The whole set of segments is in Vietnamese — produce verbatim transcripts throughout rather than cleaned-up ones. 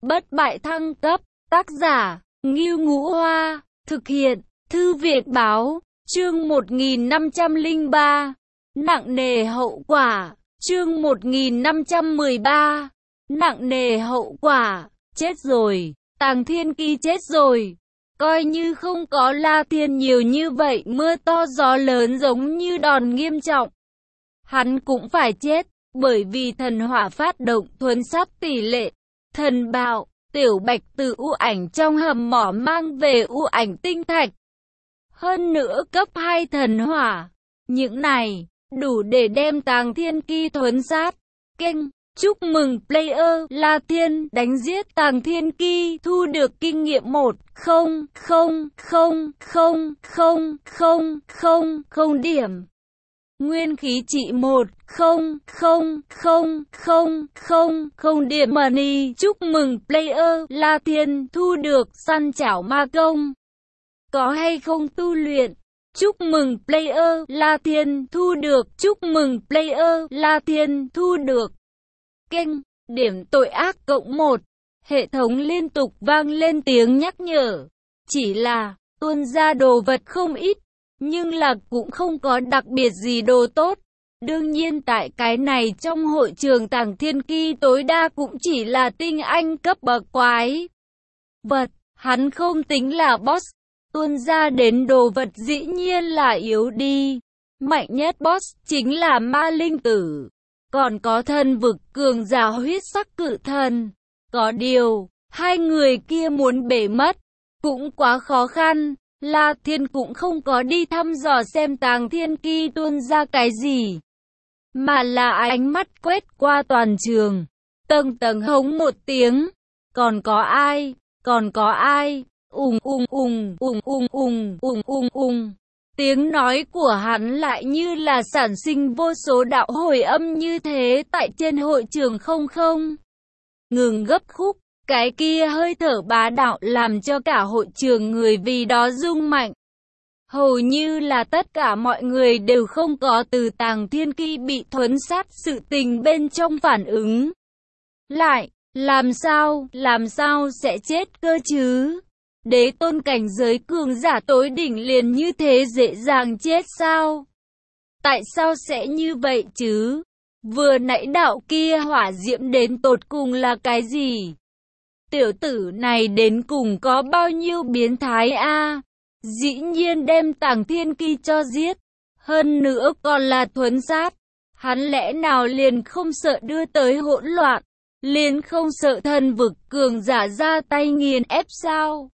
Bất bại thăng cấp, tác giả, Ngưu Ngũ Hoa, thực hiện, Thư viện báo, chương một nghìn năm trăm lẻ ba, nặng nề hậu quả, chương một nghìn năm trăm mười ba, nặng nề hậu quả, chết rồi, Tàng Thiên Ki chết rồi. Coi như không có La Thiên nhiều như vậy, mưa to gió lớn giống như đòn nghiêm trọng, hắn cũng phải chết, bởi vì thần hỏa phát động thuấn sát tỷ lệ. Thần bạo, Tiểu Bạch từ u ảnh trong hầm mỏ mang về u ảnh tinh thạch. Hơn nữa cấp hai thần hỏa. Những này, đủ để đem Tàng Thiên Ki thuấn sát. Kênh, chúc mừng player La Thiên đánh giết Tàng Thiên Ki, thu được kinh nghiệm một không không không không không không không không điểm. Nguyên khí trị một không không không không không không điểm money. Chúc mừng player La Thiên thu được săn chảo ma công. Có hay không tu luyện? Chúc mừng player La Thiên thu được. Chúc mừng player La Thiên thu được. Kênh, điểm tội ác cộng một. Hệ thống liên tục vang lên tiếng nhắc nhở. Chỉ là, tuôn ra đồ vật không ít, nhưng là cũng không có đặc biệt gì đồ tốt. Đương nhiên tại cái này trong hội trường Tàng Thiên Ki tối đa cũng chỉ là tinh anh cấp bậc quái vật, hắn không tính là boss. Tuôn ra đến đồ vật dĩ nhiên là yếu đi. Mạnh nhất boss chính là ma linh tử. Còn có thân vực cường giả huyết sắc cự thần. Có điều, hai người kia muốn bể mất, cũng quá khó khăn. La Thiên cũng không có đi thăm dò xem Tàng Thiên Ki tuôn ra cái gì, mà là ánh mắt quét qua toàn trường, tầng tầng hống một tiếng. Còn có ai? Còn có ai? Ùng ùng ùng ùng ùng ùng ùng ùng ùng. Tiếng nói của hắn lại như là sản sinh vô số đạo hồi âm như thế tại trên hội trường không không ngừng gấp khúc. Cái kia hơi thở bá đạo làm cho cả hội trường người vì đó rung mạnh. Hầu như là tất cả mọi người đều không có từ Tàng Thiên Ki bị thuấn sát sự tình bên trong phản ứng lại. Làm sao, làm sao sẽ chết cơ chứ? Đế tôn cảnh giới cường giả tối đỉnh liền như thế dễ dàng chết sao? Tại sao sẽ như vậy chứ? Vừa nãy đạo kia hỏa diễm đến tột cùng là cái gì? Tiểu tử này đến cùng có bao nhiêu biến thái a? À? Dĩ nhiên đem Tàng Thiên Ki cho giết, hơn nữa còn là thuấn sát. Hắn lẽ nào liền không sợ đưa tới hỗn loạn, liền không sợ thần vực cường giả ra tay nghiền ép sao?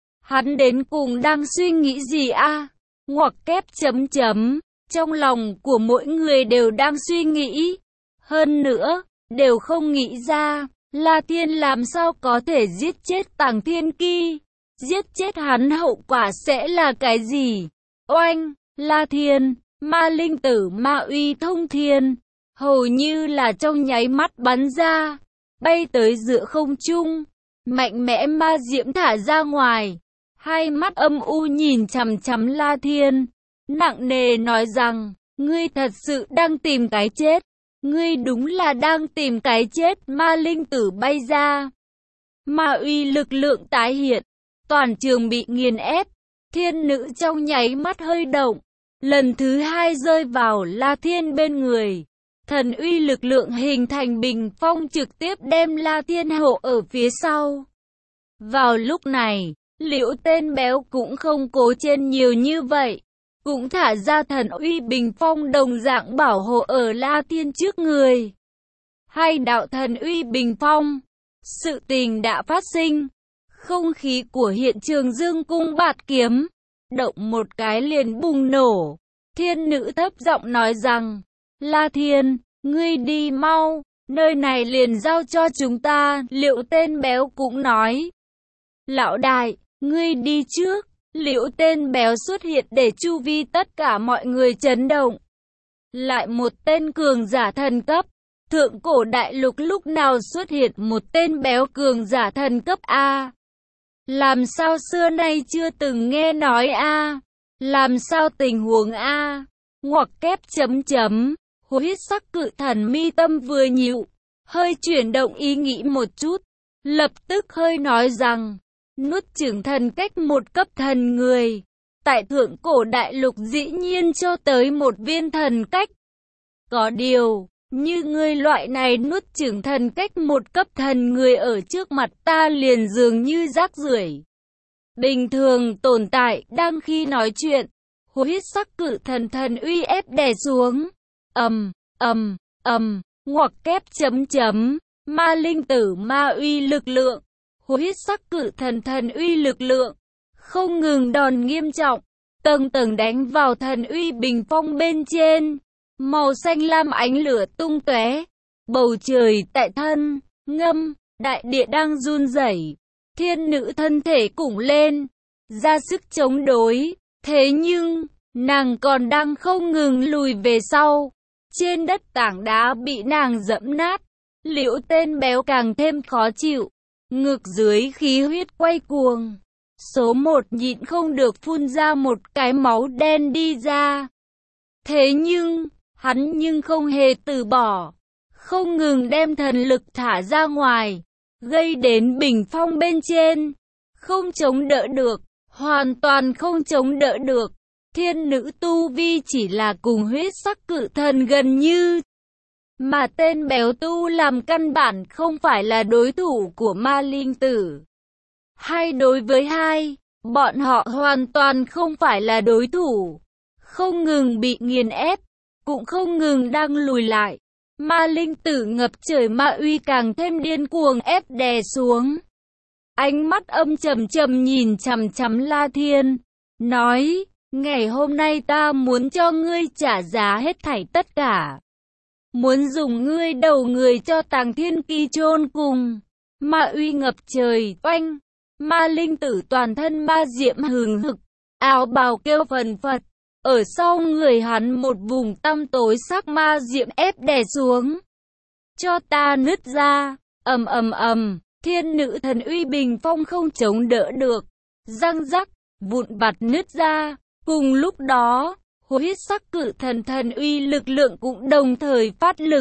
Hắn đến cùng đang suy nghĩ gì a? À? Ngoặc kép chấm chấm, trong lòng của mỗi người đều đang suy nghĩ, hơn nữa, đều không nghĩ ra. La Thiên làm sao có thể giết chết Tàng Thiên Ki? Giết chết hắn hậu quả sẽ là cái gì? Oanh! La Thiên, ma linh tử ma uy thông thiên, hầu như là trong nháy mắt bắn ra, bay tới giữa không trung, mạnh mẽ ma diễm thả ra ngoài. Hai mắt âm u nhìn chằm chằm La Thiên, nặng nề nói rằng, ngươi thật sự đang tìm cái chết. Ngươi đúng là đang tìm cái chết. Ma linh tử bay ra, ma uy lực lượng tái hiện, toàn trường bị nghiền ép. Thiên nữ trong nháy mắt hơi động, lần thứ hai rơi vào La Thiên bên người. Thần uy lực lượng hình thành bình phong trực tiếp đem La Thiên hộ ở phía sau. Vào lúc này, Liễu tên béo cũng không cố trên nhiều như vậy, cũng thả ra thần uy bình phong đồng dạng bảo hộ ở La Thiên trước người. Hai đạo thần uy bình phong, sự tình đã phát sinh. Không khí của hiện trường dương cung bạt kiếm, động một cái liền bùng nổ. Thiên nữ thấp giọng nói rằng, La Thiên, ngươi đi mau, nơi này liền giao cho chúng ta. Liễu tên béo cũng nói, lão đại, ngươi đi trước. Liễu tên béo xuất hiện để chu vi tất cả mọi người chấn động. Lại một tên cường giả thần cấp. Thượng cổ đại lục lúc nào xuất hiện một tên béo cường giả thần cấp A? Làm sao xưa nay chưa từng nghe nói A? Làm sao tình huống A? Ngoặc kép chấm chấm. Huyết sắc cự thần mi tâm vừa nhịu, hơi chuyển động ý nghĩ một chút. lập tức hơi nói rằng, nuốt chửng thần cách một cấp thần người, tại thượng cổ đại lục dĩ nhiên cho tới một viên thần cách. Có điều, như ngươi loại này nuốt chửng thần cách một cấp thần người ở trước mặt ta liền dường như rác rưởi bình thường tồn tại. Đang khi nói chuyện, huyết sắc cự thần thần uy ép đè xuống. Ầm, ầm, ầm, ngoặc kép chấm chấm, ma linh tử ma uy lực lượng, huyết sắc cự thần thần uy lực lượng, không ngừng đòn nghiêm trọng, tầng tầng đánh vào thần uy bình phong bên trên. Màu xanh lam ánh lửa tung tóe, bầu trời tại thân, ngâm, đại địa đang run rẩy. Thiên nữ thân thể củng lên, ra sức chống đối, thế nhưng, nàng còn đang không ngừng lùi về sau. Trên đất tảng đá bị nàng dẫm nát, liễu tên béo càng thêm khó chịu, ngực dưới khí huyết quay cuồng. Số một nhịn không được phun ra một cái máu đen đi ra. Thế nhưng, hắn nhưng không hề từ bỏ, không ngừng đem thần lực thả ra ngoài, gây đến bình phong bên trên, không chống đỡ được, hoàn toàn không chống đỡ được. Thiên nữ tu vi chỉ là cùng huyết sắc cự thần gần như, mà tên béo tu làm căn bản không phải là đối thủ của ma linh tử. Hai đối với hai, bọn họ hoàn toàn không phải là đối thủ, không ngừng bị nghiền ép, cũng không ngừng đang lùi lại. Ma linh tử ngập trời ma uy càng thêm điên cuồng ép đè xuống. Ánh mắt âm trầm trầm nhìn chằm chằm La Thiên, nói, ngày hôm nay ta muốn cho ngươi trả giá hết thảy tất cả. Muốn dùng ngươi đầu người cho Tàng Thiên Kỳ chôn cùng. Ma uy ngập trời, oanh. Ma linh tử toàn thân ma diệm hừng hực, áo bào kêu phần phật. Ở sau người hắn một vùng tăm tối sắc ma diệm ép đè xuống. Cho ta nứt ra, ầm ầm ầm, thiên nữ thần uy bình phong không chống đỡ được. Răng rắc, vụn vặt nứt ra. Cùng lúc đó, huyết sắc cự thần thần uy lực lượng cũng đồng thời phát lực.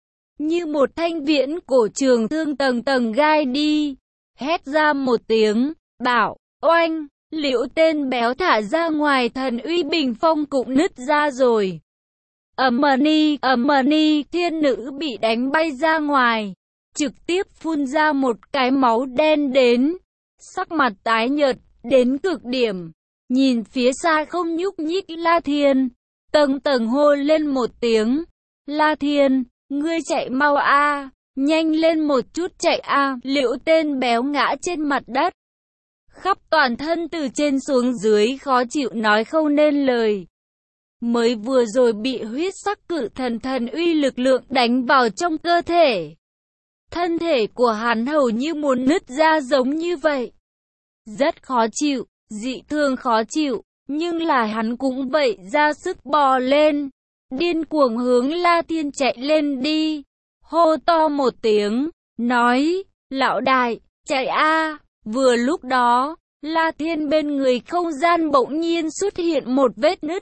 Như một thanh viễn cổ trường thương tầng tầng gai đi. Hét ra một tiếng, bảo, oanh, liễu tên béo thả ra ngoài thần uy bình phong cũng nứt ra rồi. Ầm ni, ầm ni, thiên nữ bị đánh bay ra ngoài, trực tiếp phun ra một cái máu đen đến, sắc mặt tái nhợt, đến cực điểm. Nhìn phía xa không nhúc nhích La Thiên, tầng tầng hô lên một tiếng, La Thiên, ngươi chạy mau a, nhanh lên một chút chạy a. Liễu tên béo ngã trên mặt đất, khắp toàn thân từ trên xuống dưới khó chịu nói không nên lời. Mới vừa rồi bị huyết sắc cự thần thần uy lực lượng đánh vào trong cơ thể. Thân thể của hắn hầu như muốn nứt ra giống như vậy. Rất khó chịu, dị thường khó chịu, nhưng là hắn cũng vậy ra sức bò lên. Điên cuồng hướng La Thiên chạy lên đi. Hô to một tiếng, nói, lão đại, chạy a. Vừa lúc đó, La Thiên bên người không gian bỗng nhiên xuất hiện một vết nứt.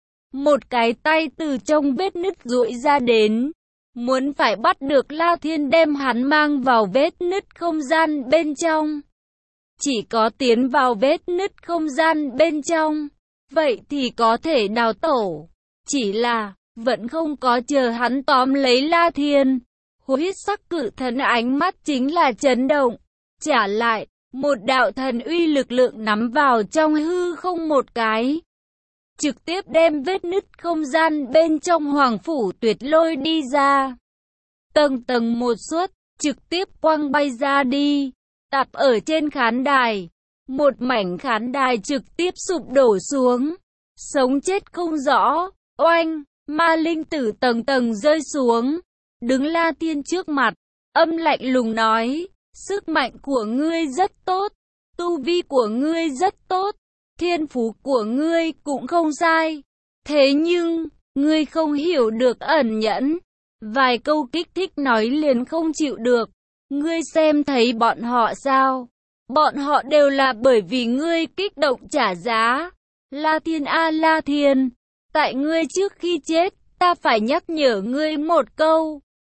Một cái tay từ trong vết nứt duỗi ra đến, muốn phải bắt được La Thiên đem hắn mang vào vết nứt không gian bên trong. Chỉ có tiến vào vết nứt không gian bên trong, vậy thì có thể đào tổ. Chỉ là, vẫn không có chờ hắn tóm lấy La Thiên. Huyết sắc cự thần ánh mắt chính là chấn động. Trả lại, một đạo thần uy lực lượng nắm vào trong hư không một cái. Trực tiếp đem vết nứt không gian bên trong hoàng phủ tuyệt lôi đi ra. Tầng tầng một suốt, trực tiếp quăng bay ra đi. Tạp ở trên khán đài. Một mảnh khán đài trực tiếp sụp đổ xuống. Sống chết không rõ. Oanh, ma linh tử tầng tầng rơi xuống. Đứng La Thiên trước mặt, âm lạnh lùng nói, sức mạnh của ngươi rất tốt, tu vi của ngươi rất tốt, thiên phú của ngươi cũng không sai. Thế nhưng, ngươi không hiểu được ẩn nhẫn. Vài câu kích thích nói liền không chịu được. Ngươi xem thấy bọn họ sao? Bọn họ đều là bởi vì ngươi kích động trả giá. La Thiên a La Thiên, tại ngươi trước khi chết, ta phải nhắc nhở ngươi một câu.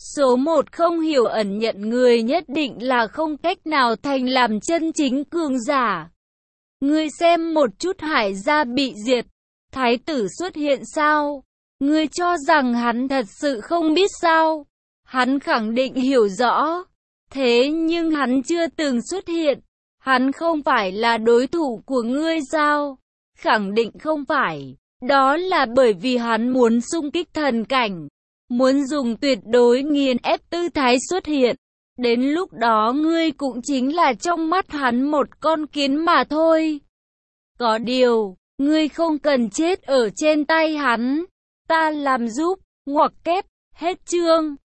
Số một không hiểu ẩn nhận người nhất định là không cách nào thành làm chân chính cường giả. Ngươi xem một chút Hải gia bị diệt, thái tử xuất hiện sao? Ngươi cho rằng hắn thật sự không biết sao? Hắn khẳng định hiểu rõ. Thế nhưng hắn chưa từng xuất hiện. Hắn không phải là đối thủ của ngươi sao? Khẳng định không phải. Đó là bởi vì hắn muốn xung kích thần cảnh. Muốn dùng tuyệt đối nghiền ép tư thái xuất hiện. Đến lúc đó ngươi cũng chính là trong mắt hắn một con kiến mà thôi. Có điều, ngươi không cần chết ở trên tay hắn. Ta làm giúp, ngoặc kép, hết chương.